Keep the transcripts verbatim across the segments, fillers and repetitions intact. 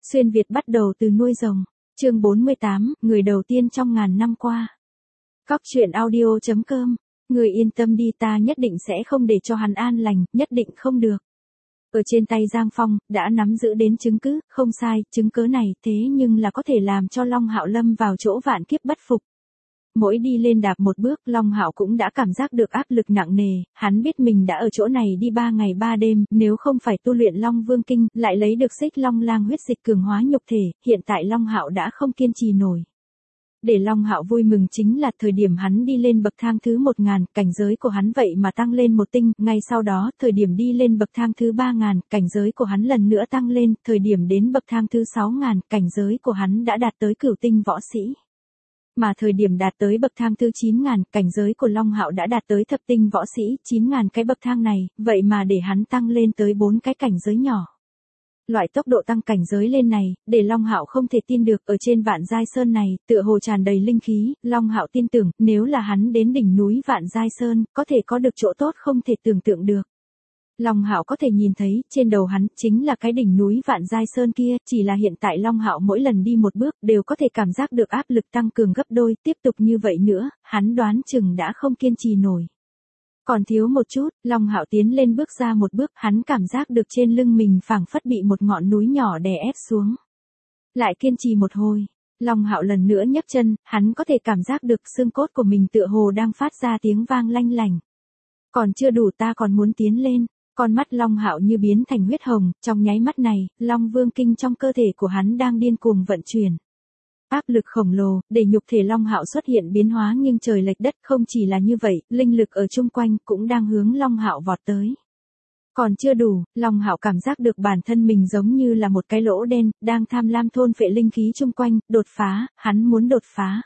Xuyên Việt bắt đầu từ nuôi rồng. Chương bốn mươi tám, người đầu tiên trong ngàn năm qua. Cóc truyện audio chấm com. Người yên tâm đi, ta nhất định sẽ không để cho hắn an lành, nhất định không được. Ở trên tay Giang Phong, đã nắm giữ đến chứng cứ, không sai, chứng cứ này thế nhưng là có thể làm cho Long Hạo lâm vào chỗ vạn kiếp bất phục. Mỗi đi lên đạp một bước, Long Hạo cũng đã cảm giác được áp lực nặng nề, hắn biết mình đã ở chỗ này đi ba ngày ba đêm, nếu không phải tu luyện Long Vương Kinh, lại lấy được xích Long Lang huyết dịch cường hóa nhục thể, hiện tại Long Hạo đã không kiên trì nổi. Để Long Hạo vui mừng chính là thời điểm hắn đi lên bậc thang thứ một ngàn, cảnh giới của hắn vậy mà tăng lên một tinh, ngay sau đó, thời điểm đi lên bậc thang thứ ba ngàn, cảnh giới của hắn lần nữa tăng lên, thời điểm đến bậc thang thứ sáu ngàn, cảnh giới của hắn đã đạt tới cửu tinh võ sĩ. Mà thời điểm đạt tới bậc thang thứ chín ngàn, cảnh giới của Long Hạo đã đạt tới thập tinh võ sĩ, chín ngàn cái bậc thang này, vậy mà để hắn tăng lên tới bốn cái cảnh giới nhỏ. Loại tốc độ tăng cảnh giới lên này, để Long Hạo không thể tin được, ở trên Vạn Giai Sơn này, tựa hồ tràn đầy linh khí, Long Hạo tin tưởng, nếu là hắn đến đỉnh núi Vạn Giai Sơn, có thể có được chỗ tốt không thể tưởng tượng được. Long Hạo có thể nhìn thấy, trên đầu hắn, chính là cái đỉnh núi Vạn Giai Sơn kia, chỉ là hiện tại Long Hạo mỗi lần đi một bước, đều có thể cảm giác được áp lực tăng cường gấp đôi, tiếp tục như vậy nữa, hắn đoán chừng đã không kiên trì nổi. Còn thiếu một chút, Long Hạo tiến lên bước ra một bước, hắn cảm giác được trên lưng mình phảng phất bị một ngọn núi nhỏ đè ép xuống. Lại kiên trì một hồi, Long Hạo lần nữa nhấc chân, hắn có thể cảm giác được xương cốt của mình tựa hồ đang phát ra tiếng vang lanh lành. Còn chưa đủ, ta còn muốn tiến lên. Con mắt Long Hạo như biến thành huyết hồng, trong nháy mắt này, Long Vương Kinh trong cơ thể của hắn đang điên cuồng vận chuyển. Áp lực khổng lồ, để nhục thể Long Hạo xuất hiện biến hóa nghiêng trời lệch đất, không chỉ là như vậy, linh lực ở chung quanh cũng đang hướng Long Hạo vọt tới. Còn chưa đủ, Long Hạo cảm giác được bản thân mình giống như là một cái lỗ đen, đang tham lam thôn phệ linh khí chung quanh, đột phá, hắn muốn đột phá.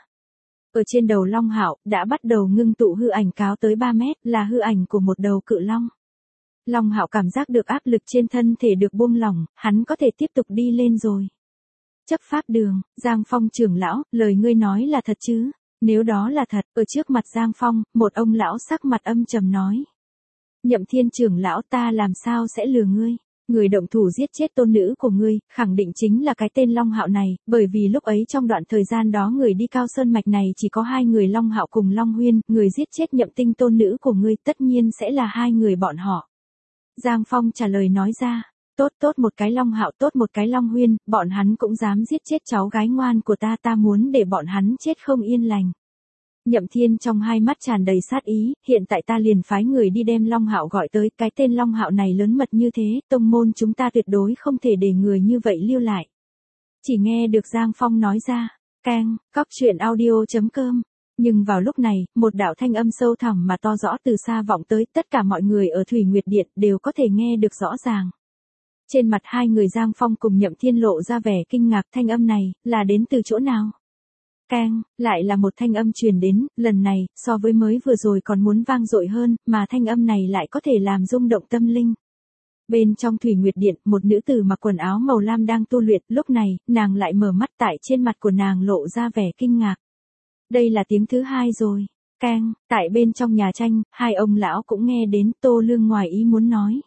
Ở trên đầu Long Hạo, đã bắt đầu ngưng tụ hư ảnh cao tới ba mét, là hư ảnh của một đầu cự long. Long Hạo cảm giác được áp lực trên thân thể được buông lỏng, hắn có thể tiếp tục đi lên rồi. Chấp pháp đường, Giang Phong trưởng lão, lời ngươi nói là thật chứ? Nếu đó là thật, ở trước mặt Giang Phong, một ông lão sắc mặt âm trầm nói. Nhậm Thiên trưởng lão, ta làm sao sẽ lừa ngươi? Người động thủ giết chết tôn nữ của ngươi, khẳng định chính là cái tên Long Hạo này, bởi vì lúc ấy trong đoạn thời gian đó người đi Cao Sơn Mạch này chỉ có hai người Long Hạo cùng Long Huyên, người giết chết Nhậm Tinh tôn nữ của ngươi tất nhiên sẽ là hai người bọn họ. Giang Phong trả lời nói ra, tốt tốt một cái Long Hạo, tốt một cái Long Huyên, bọn hắn cũng dám giết chết cháu gái ngoan của ta, ta muốn để bọn hắn chết không yên lành. Nhậm Thiên trong hai mắt tràn đầy sát ý, hiện tại ta liền phái người đi đem Long Hạo gọi tới, cái tên Long Hạo này lớn mật như thế, tông môn chúng ta tuyệt đối không thể để người như vậy lưu lại. Chỉ nghe được Giang Phong nói ra, keng, cóc truyện audio chấm com. Nhưng vào lúc này, một đạo thanh âm sâu thẳm mà to rõ từ xa vọng tới, tất cả mọi người ở Thủy Nguyệt Điện đều có thể nghe được rõ ràng. Trên mặt hai người Giang Phong cùng Nhậm Thiên lộ ra vẻ kinh ngạc, thanh âm này, là đến từ chỗ nào? Keng, lại là một thanh âm truyền đến, lần này, so với mới vừa rồi còn muốn vang dội hơn, mà thanh âm này lại có thể làm rung động tâm linh. Bên trong Thủy Nguyệt Điện, một nữ tử mặc quần áo màu lam đang tu luyện, lúc này, nàng lại mở mắt, tại trên mặt của nàng lộ ra vẻ kinh ngạc. Đây là tiếng thứ hai rồi. Keng, tại bên trong nhà tranh, hai ông lão cũng nghe đến, Tô Lương ngoài ý muốn nói.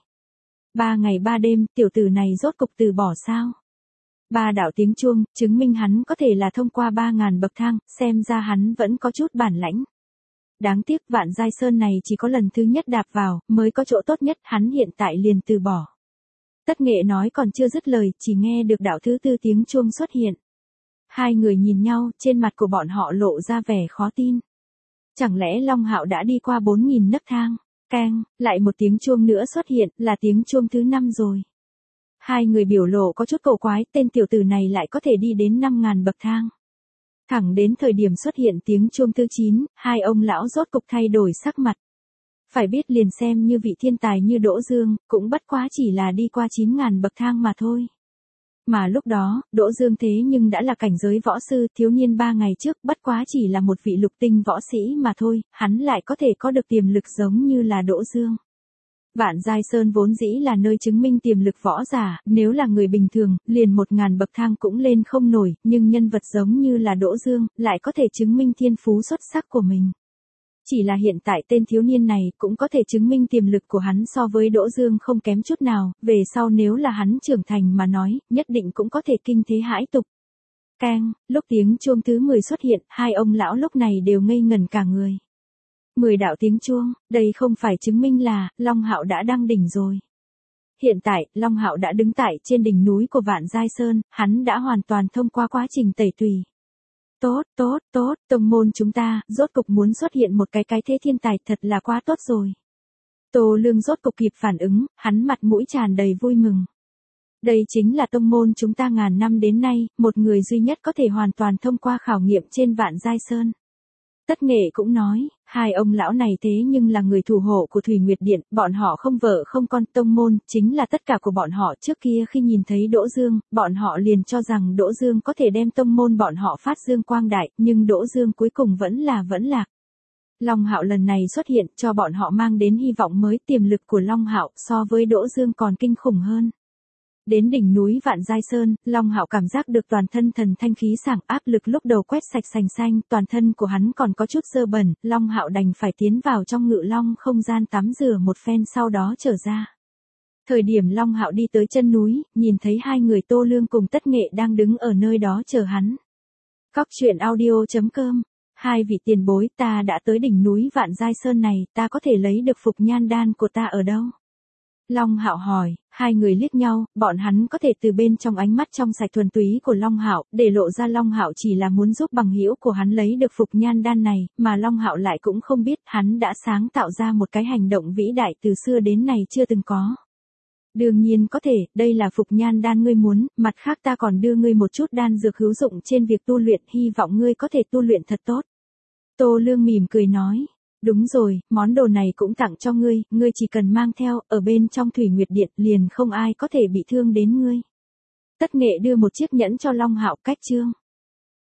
Ba ngày ba đêm, tiểu tử này rốt cục từ bỏ sao? Ba đạo tiếng chuông, chứng minh hắn có thể là thông qua ba ngàn bậc thang, xem ra hắn vẫn có chút bản lãnh. Đáng tiếc Vạn Giai Sơn này chỉ có lần thứ nhất đạp vào, mới có chỗ tốt nhất, hắn hiện tại liền từ bỏ. Tất Nghệ nói còn chưa dứt lời, chỉ nghe được đạo thứ tư tiếng chuông xuất hiện. Hai người nhìn nhau, trên mặt của bọn họ lộ ra vẻ khó tin. Chẳng lẽ Long Hạo đã đi qua bốn nghìn nấc thang? Keng, lại một tiếng chuông nữa xuất hiện, là tiếng chuông thứ năm rồi. Hai người biểu lộ có chút cổ quái, tên tiểu tử này lại có thể đi đến năm ngàn bậc thang. Thẳng đến thời điểm xuất hiện tiếng chuông thứ chín, hai ông lão rốt cục thay đổi sắc mặt. Phải biết liền xem như vị thiên tài như Đỗ Dương, cũng bất quá chỉ là đi qua chín ngàn bậc thang mà thôi. Mà lúc đó, Đỗ Dương thế nhưng đã là cảnh giới võ sư, thiếu niên ba ngày trước, bất quá chỉ là một vị lục tinh võ sĩ mà thôi, hắn lại có thể có được tiềm lực giống như là Đỗ Dương. Vạn Giai Sơn vốn dĩ là nơi chứng minh tiềm lực võ giả, nếu là người bình thường, liền một ngàn bậc thang cũng lên không nổi, nhưng nhân vật giống như là Đỗ Dương, lại có thể chứng minh thiên phú xuất sắc của mình. Chỉ là hiện tại tên thiếu niên này cũng có thể chứng minh tiềm lực của hắn so với Đỗ Dương không kém chút nào, về sau nếu là hắn trưởng thành mà nói, nhất định cũng có thể kinh thế hãi tục. Keng, lúc tiếng chuông thứ mười xuất hiện, hai ông lão lúc này đều ngây ngẩn cả người. Mười đạo tiếng chuông, đây không phải chứng minh là Long Hạo đã đăng đỉnh rồi. Hiện tại, Long Hạo đã đứng tại trên đỉnh núi của Vạn Giai Sơn, hắn đã hoàn toàn thông qua quá trình tẩy tùy. Tốt, tốt, tốt, tông môn chúng ta, rốt cục muốn xuất hiện một cái cái thế thiên tài, thật là quá tốt rồi. Tô Lương rốt cục kịp phản ứng, hắn mặt mũi tràn đầy vui mừng. Đây chính là tông môn chúng ta ngàn năm đến nay, một người duy nhất có thể hoàn toàn thông qua khảo nghiệm trên Vạn Giai Sơn. Tất Nghệ cũng nói, hai ông lão này thế nhưng là người thủ hộ của Thủy Nguyệt Điện, bọn họ không vợ không con, tông môn, chính là tất cả của bọn họ. Trước kia khi nhìn thấy Đỗ Dương, bọn họ liền cho rằng Đỗ Dương có thể đem tông môn bọn họ phát dương quang đại, nhưng Đỗ Dương cuối cùng vẫn là vẫn lạc. Long Hạo lần này xuất hiện cho bọn họ mang đến hy vọng mới, tiềm lực của Long Hạo so với Đỗ Dương còn kinh khủng hơn. Đến đỉnh núi Vạn Giai Sơn, Long Hạo cảm giác được toàn thân thần thanh khí sảng, áp lực lúc đầu quét sạch sành xanh, toàn thân của hắn còn có chút dơ bẩn, Long Hạo đành phải tiến vào trong Ngự Long không gian tắm rửa một phen sau đó trở ra. Thời điểm Long Hạo đi tới chân núi, nhìn thấy hai người Tô Lương cùng Tất Nghệ đang đứng ở nơi đó chờ hắn. Cóc truyện audio chấm com. Hai vị tiền bối, ta đã tới đỉnh núi Vạn Giai Sơn này, ta có thể lấy được phục nhan đan của ta ở đâu? Long Hạo hỏi, hai người liếc nhau, bọn hắn có thể từ bên trong ánh mắt trong sạch thuần túy của Long Hạo, để lộ ra Long Hạo chỉ là muốn giúp bằng hữu của hắn lấy được phục nhan đan này, mà Long Hạo lại cũng không biết, hắn đã sáng tạo ra một cái hành động vĩ đại từ xưa đến nay chưa từng có. Đương nhiên có thể, đây là phục nhan đan ngươi muốn, mặt khác ta còn đưa ngươi một chút đan dược hữu dụng trên việc tu luyện, hy vọng ngươi có thể tu luyện thật tốt. Tô Lương mỉm cười nói. Đúng rồi, món đồ này cũng tặng cho ngươi, ngươi chỉ cần mang theo, ở bên trong Thủy Nguyệt Điện liền không ai có thể bị thương đến ngươi. Tất Nghệ đưa một chiếc nhẫn cho Long Hạo, cách chương.